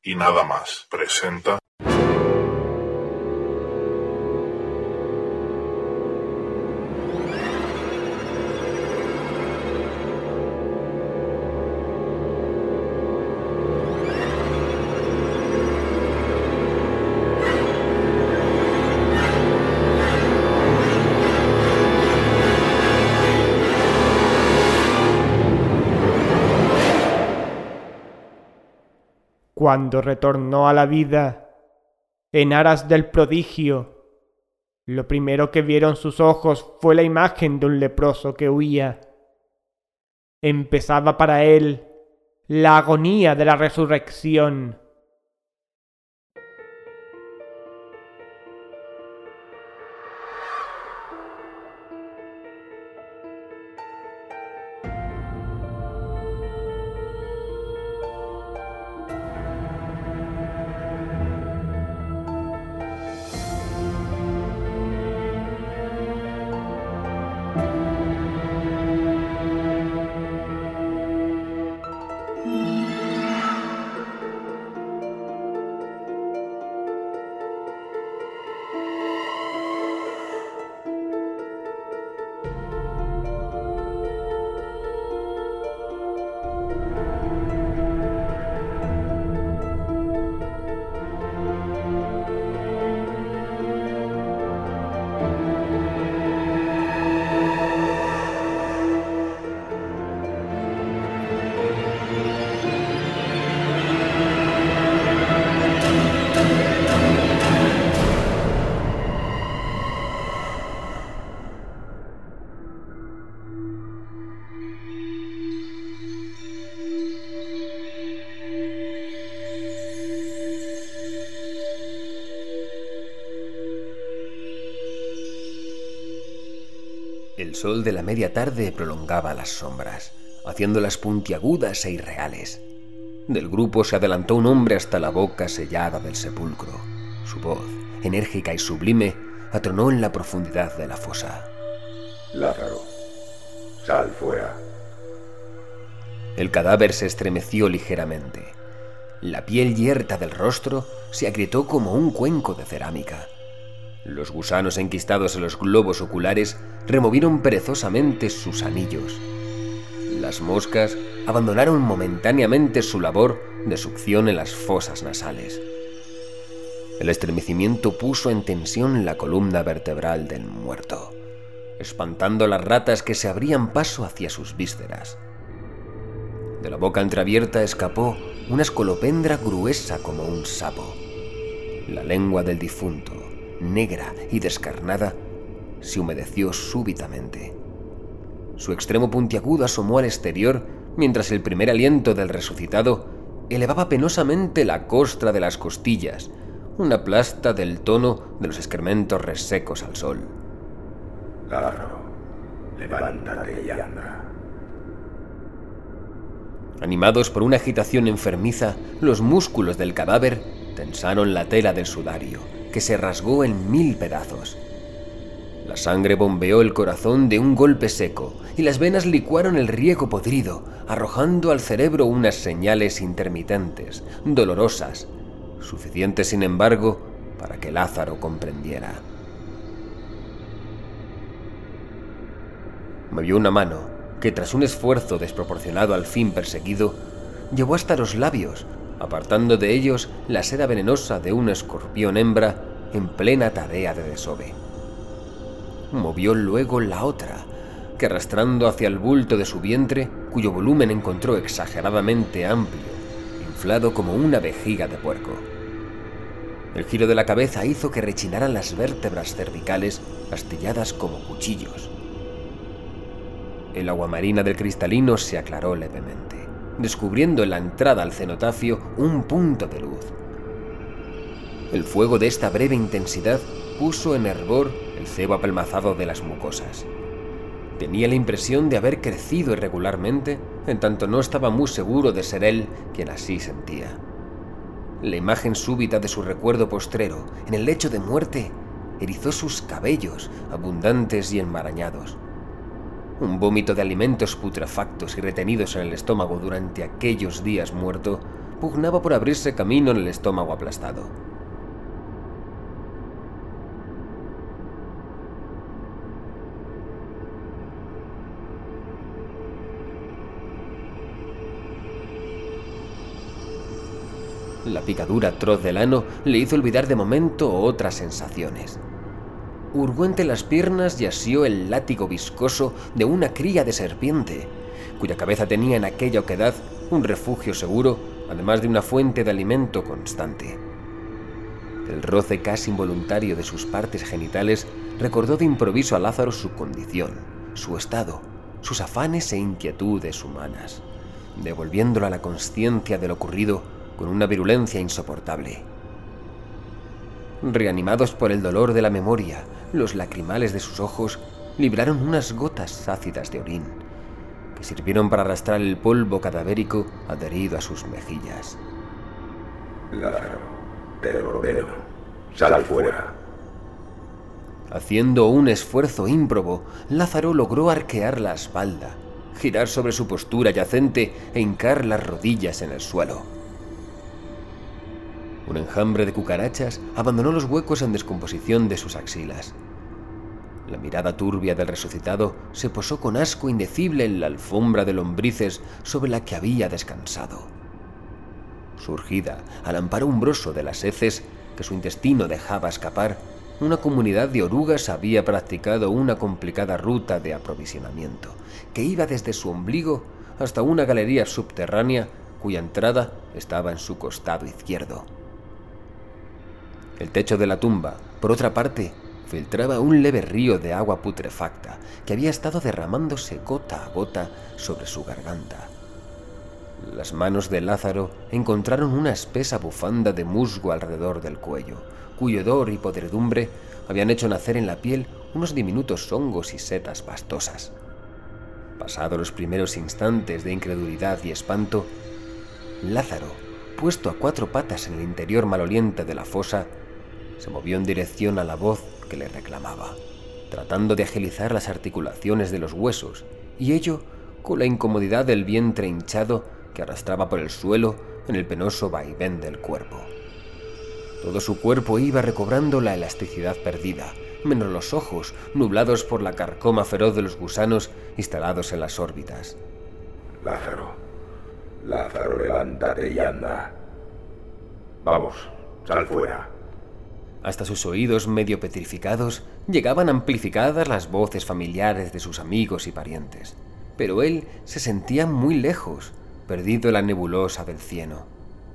y nada más. Presenta... Cuando retornó a la vida, en aras del prodigio, lo primero que vieron sus ojos fue la imagen de un leproso que huía. Empezaba para él la agonía de la resurrección. El sol de la media tarde prolongaba las sombras, haciéndolas puntiagudas e irreales. Del grupo se adelantó un hombre hasta la boca sellada del sepulcro. Su voz, enérgica y sublime, atronó en la profundidad de la fosa. Lázaro, sal fuera. El cadáver se estremeció ligeramente. La piel yerta del rostro se agrietó como un cuenco de cerámica. Los gusanos enquistados en los globos oculares removieron perezosamente sus anillos. Las moscas abandonaron momentáneamente su labor de succión en las fosas nasales. El estremecimiento puso en tensión la columna vertebral del muerto, espantando a las ratas que se abrían paso hacia sus vísceras. De la boca entreabierta escapó una escolopendra gruesa como un sapo. La lengua del difunto, negra y descarnada, se humedeció súbitamente. Su extremo puntiagudo asomó al exterior mientras el primer aliento del resucitado elevaba penosamente la costra de las costillas, una plasta del tono de los excrementos resecos al sol. Lázaro, levántate y anda. Animados por una agitación enfermiza, los músculos del cadáver tensaron la tela del sudario, que se rasgó en 1000 pedazos. La sangre bombeó el corazón de un golpe seco y las venas licuaron el riego podrido, arrojando al cerebro unas señales intermitentes, dolorosas, suficientes sin embargo para que Lázaro comprendiera. Movió una mano que, tras un esfuerzo desproporcionado al fin perseguido, llevó hasta los labios, apartando de ellos la seda venenosa de un escorpión hembra en plena tarea de desove. Movió luego la otra, que arrastrando hacia el bulto de su vientre, cuyo volumen encontró exageradamente amplio, inflado como una vejiga de puerco. El giro de la cabeza hizo que rechinaran las vértebras cervicales astilladas como cuchillos. El agua marina del cristalino se aclaró levemente, descubriendo en la entrada al cenotafio un punto de luz. El fuego de esta breve intensidad puso en hervor el cebo apelmazado de las mucosas. Tenía la impresión de haber crecido irregularmente, en tanto no estaba muy seguro de ser él quien así sentía. La imagen súbita de su recuerdo postrero, en el lecho de muerte, erizó sus cabellos, abundantes y enmarañados. Un vómito de alimentos putrefactos y retenidos en el estómago durante aquellos días muerto pugnaba por abrirse camino en el estómago aplastado. La picadura atroz del ano le hizo olvidar de momento otras sensaciones. Hurgó entre las piernas y asió el látigo viscoso de una cría de serpiente, cuya cabeza tenía en aquella oquedad un refugio seguro, además de una fuente de alimento constante. El roce casi involuntario de sus partes genitales recordó de improviso a Lázaro su condición, su estado, sus afanes e inquietudes humanas, devolviéndolo a la consciencia de lo ocurrido con una virulencia insoportable. Reanimados por el dolor de la memoria, los lacrimales de sus ojos libraron unas gotas ácidas de orín, que sirvieron para arrastrar el polvo cadavérico adherido a sus mejillas. Lázaro, te lo ordeno. Sal fuera. Haciendo un esfuerzo ímprobo, Lázaro logró arquear la espalda, girar sobre su postura yacente e hincar las rodillas en el suelo. Un enjambre de cucarachas abandonó los huecos en descomposición de sus axilas. La mirada turbia del resucitado se posó con asco indecible en la alfombra de lombrices sobre la que había descansado. Surgida al amparo umbroso de las heces que su intestino dejaba escapar, una comunidad de orugas había practicado una complicada ruta de aprovisionamiento que iba desde su ombligo hasta una galería subterránea cuya entrada estaba en su costado izquierdo. El techo de la tumba, por otra parte, filtraba un leve río de agua putrefacta que había estado derramándose gota a gota sobre su garganta. Las manos de Lázaro encontraron una espesa bufanda de musgo alrededor del cuello, cuyo hedor y podredumbre habían hecho nacer en la piel unos diminutos hongos y setas pastosas. Pasados los primeros instantes de incredulidad y espanto, Lázaro, puesto a cuatro patas en el interior maloliente de la fosa, se movió en dirección a la voz que le reclamaba, tratando de agilizar las articulaciones de los huesos, y ello con la incomodidad del vientre hinchado que arrastraba por el suelo en el penoso vaivén del cuerpo. Todo su cuerpo iba recobrando la elasticidad perdida, menos los ojos, nublados por la carcoma feroz de los gusanos instalados en las órbitas. Lázaro, levántate y anda. Vamos, sal fuera. Hasta sus oídos medio petrificados llegaban amplificadas las voces familiares de sus amigos y parientes, pero él se sentía muy lejos, perdido en la nebulosa del cieno.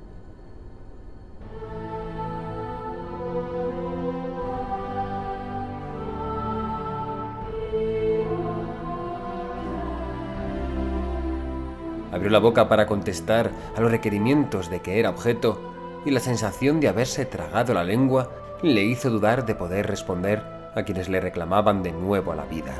Abrió la boca para contestar a los requerimientos de que era objeto, y la sensación de haberse tragado la lengua le hizo dudar de poder responder a quienes le reclamaban de nuevo a la vida.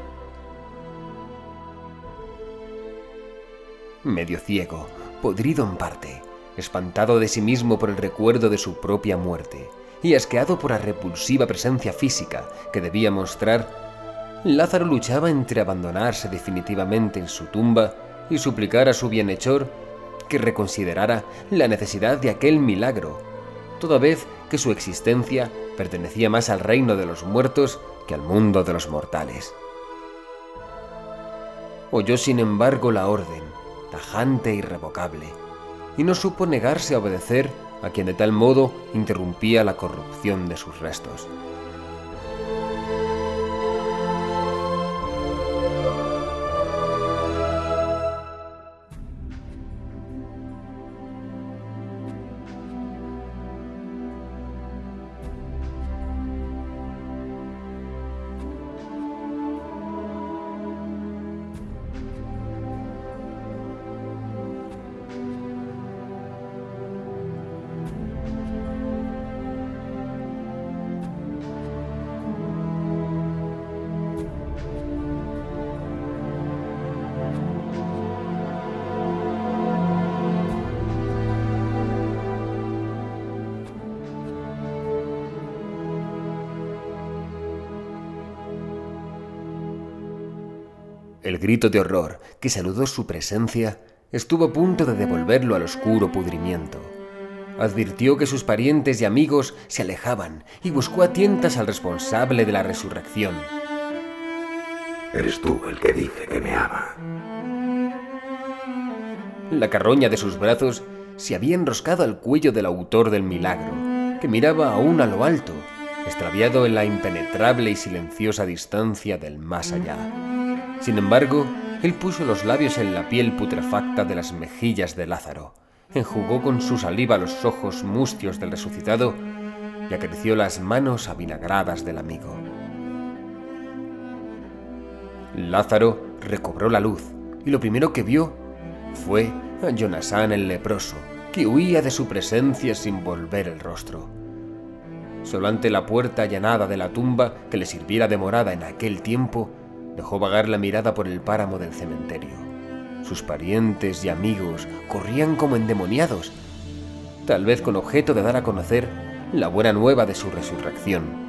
Medio ciego, podrido en parte, espantado de sí mismo por el recuerdo de su propia muerte y asqueado por la repulsiva presencia física que debía mostrar, Lázaro luchaba entre abandonarse definitivamente en su tumba y suplicar a su bienhechor que reconsiderara la necesidad de aquel milagro, toda vez que su existencia pertenecía más al reino de los muertos que al mundo de los mortales. Oyó sin embargo la orden, tajante e irrevocable, y no supo negarse a obedecer a quien de tal modo interrumpía la corrupción de sus restos. El grito de horror que saludó su presencia estuvo a punto de devolverlo al oscuro pudrimiento. Advirtió que sus parientes y amigos se alejaban y buscó a tientas al responsable de la resurrección. Eres tú el que dice que me ama. La carroña de sus brazos se había enroscado al cuello del autor del milagro, que miraba aún a lo alto, extraviado en la impenetrable y silenciosa distancia del más allá. Sin embargo, él puso los labios en la piel putrefacta de las mejillas de Lázaro, enjugó con su saliva los ojos mustios del resucitado y acarició las manos avinagradas del amigo. Lázaro recobró la luz y lo primero que vio fue a Jonasán el leproso, que huía de su presencia sin volver el rostro. Solo ante la puerta allanada de la tumba que le sirviera de morada en aquel tiempo, dejó vagar la mirada por el páramo del cementerio. Sus parientes y amigos corrían como endemoniados, tal vez con objeto de dar a conocer la buena nueva de su resurrección.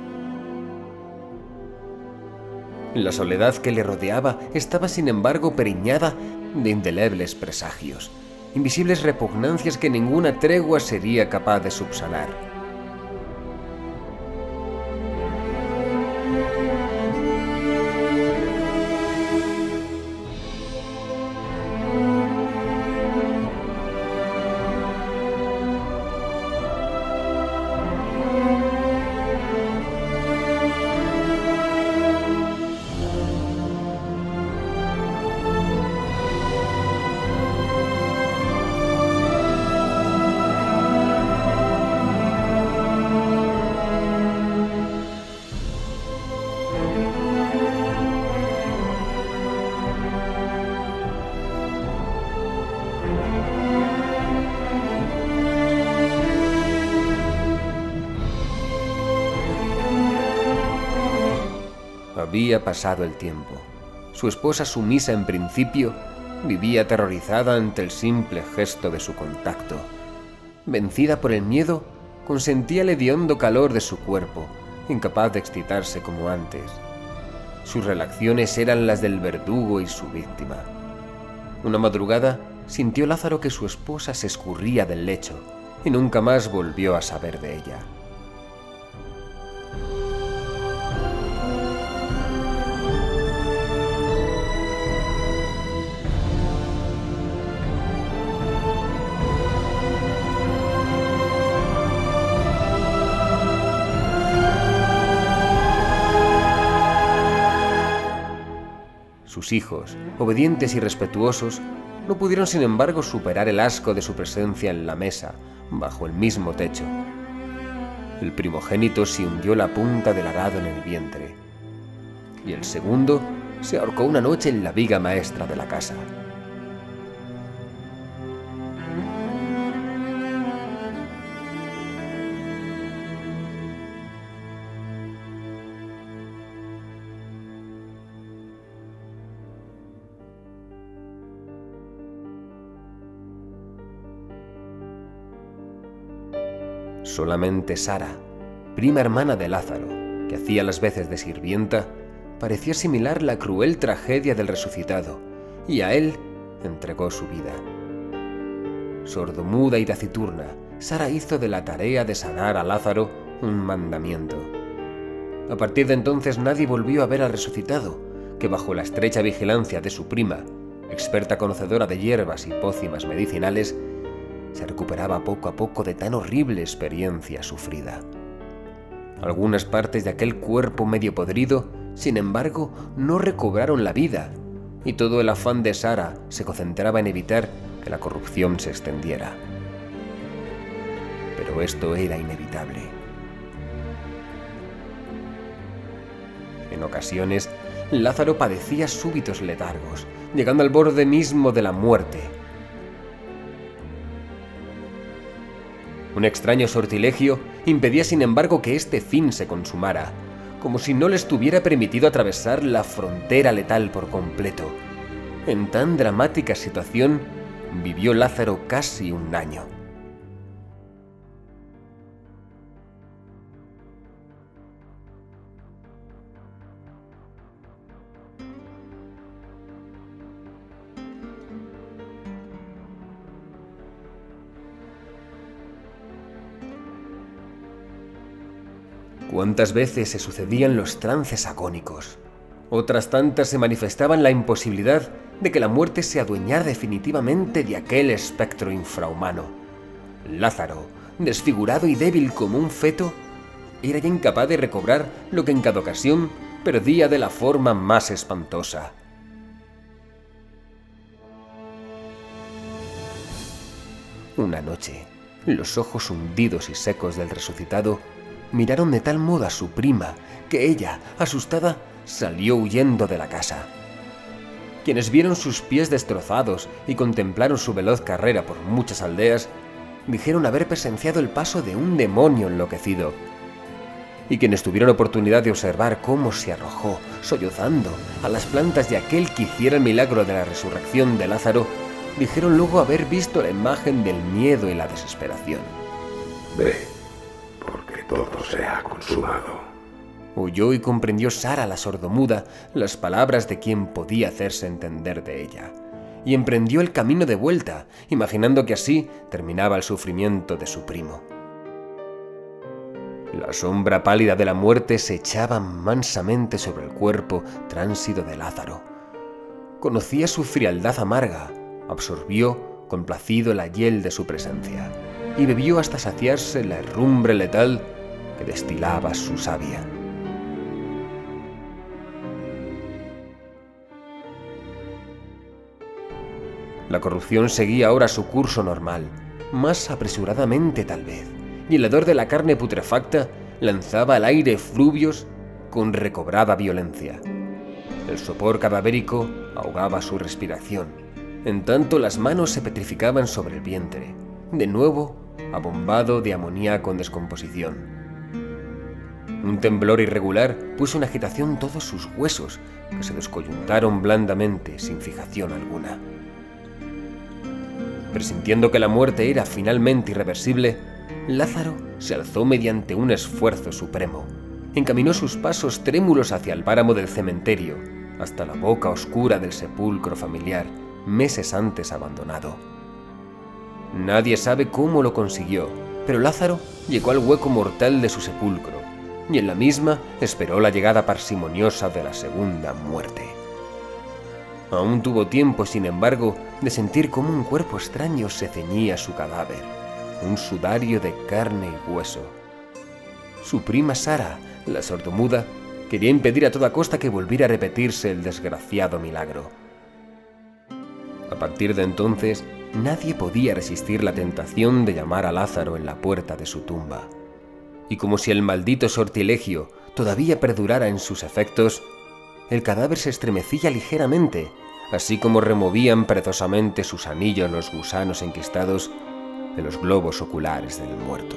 La soledad que le rodeaba estaba sin embargo preñada de indelebles presagios, invisibles repugnancias que ninguna tregua sería capaz de subsanar. Había pasado el tiempo. Su esposa, sumisa en principio, vivía aterrorizada ante el simple gesto de su contacto. Vencida por el miedo, consentía el hediondo calor de su cuerpo, incapaz de excitarse como antes. Sus relaciones eran las del verdugo y su víctima. Una madrugada sintió Lázaro que su esposa se escurría del lecho y nunca más volvió a saber de ella. Sus hijos, obedientes y respetuosos, no pudieron sin embargo superar el asco de su presencia en la mesa, bajo el mismo techo. El primogénito se hundió la punta del arado en el vientre, y el segundo se ahorcó una noche en la viga maestra de la casa. Solamente Sara, prima hermana de Lázaro, que hacía las veces de sirvienta, parecía asimilar la cruel tragedia del resucitado, y a él entregó su vida. Sordomuda y taciturna, Sara hizo de la tarea de sanar a Lázaro un mandamiento. A partir de entonces nadie volvió a ver al resucitado, que bajo la estrecha vigilancia de su prima, experta conocedora de hierbas y pócimas medicinales, se recuperaba poco a poco de tan horrible experiencia sufrida. Algunas partes de aquel cuerpo medio podrido, sin embargo, no recobraron la vida, y todo el afán de Sara se concentraba en evitar que la corrupción se extendiera. Pero esto era inevitable. En ocasiones, Lázaro padecía súbitos letargos, llegando al borde mismo de la muerte. Un extraño sortilegio impedía sin embargo que este fin se consumara, como si no le estuviera permitido atravesar la frontera letal por completo. En tan dramática situación vivió Lázaro casi un año. Cuántas veces se sucedían los trances agónicos. Otras tantas se manifestaban la imposibilidad de que la muerte se adueñara definitivamente de aquel espectro infrahumano. Lázaro, desfigurado y débil como un feto, era ya incapaz de recobrar lo que en cada ocasión perdía de la forma más espantosa. Una noche, los ojos hundidos y secos del resucitado miraron de tal modo a su prima que ella, asustada, salió huyendo de la casa. Quienes vieron sus pies destrozados y contemplaron su veloz carrera por muchas aldeas, dijeron haber presenciado el paso de un demonio enloquecido. Y quienes tuvieron oportunidad de observar cómo se arrojó, sollozando, a las plantas de aquel que hiciera el milagro de la resurrección de Lázaro, dijeron luego haber visto la imagen del miedo y la desesperación. Ve, porque todo se ha consumado. Oyó y comprendió Sara la sordomuda las palabras de quien podía hacerse entender de ella, y emprendió el camino de vuelta, imaginando que así terminaba el sufrimiento de su primo. La sombra pálida de la muerte se echaba mansamente sobre el cuerpo tránsido de Lázaro. Conocía su frialdad amarga, absorbió complacido la hiel de su presencia, y bebió hasta saciarse la herrumbre letal que destilaba su savia. La corrupción seguía ahora su curso normal, más apresuradamente tal vez, y el hedor de la carne putrefacta lanzaba al aire fluvios con recobrada violencia. El sopor cadavérico ahogaba su respiración, en tanto las manos se petrificaban sobre el vientre, de nuevo abombado de amoníaco en descomposición. Un temblor irregular puso en agitación todos sus huesos, que se descoyuntaron blandamente sin fijación alguna. Presintiendo que la muerte era finalmente irreversible, Lázaro se alzó mediante un esfuerzo supremo. Encaminó sus pasos trémulos hacia el páramo del cementerio, hasta la boca oscura del sepulcro familiar, meses antes abandonado. Nadie sabe cómo lo consiguió, pero Lázaro llegó al hueco mortal de su sepulcro, y en la misma esperó la llegada parsimoniosa de la segunda muerte. Aún tuvo tiempo, sin embargo, de sentir cómo un cuerpo extraño se ceñía a su cadáver, un sudario de carne y hueso. Su prima Sara, la sordomuda, quería impedir a toda costa que volviera a repetirse el desgraciado milagro. A partir de entonces, nadie podía resistir la tentación de llamar a Lázaro en la puerta de su tumba. Y como si el maldito sortilegio todavía perdurara en sus efectos, el cadáver se estremecía ligeramente, así como removían perezosamente sus anillos los gusanos enquistados de los globos oculares del muerto.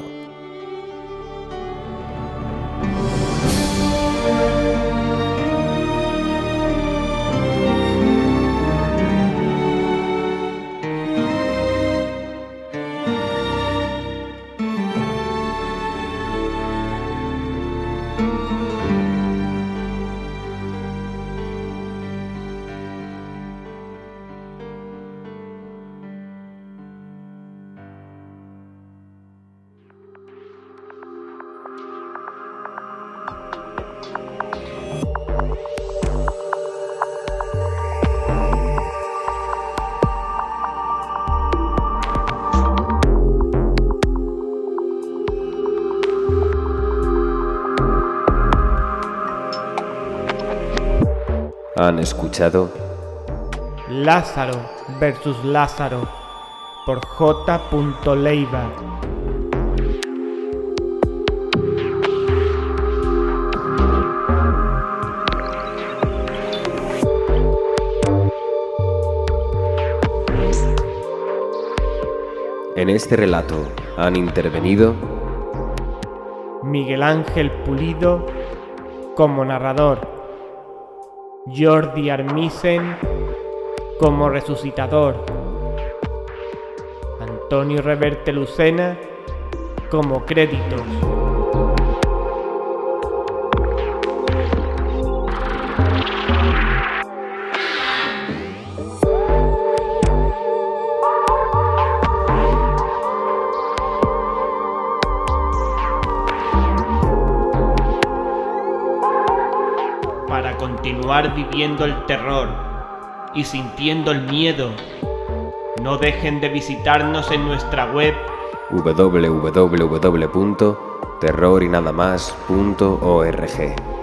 Han escuchado Lázaro vs. Lázaro por J. Leiva. En este relato han intervenido Miguel Ángel Pulido como narrador, Jordi Armisen como resucitador, Antonio Reverte Lucena como créditos. continuar viviendo el terror y sintiendo el miedo, no dejen de visitarnos en nuestra web www.terrorinadamas.org.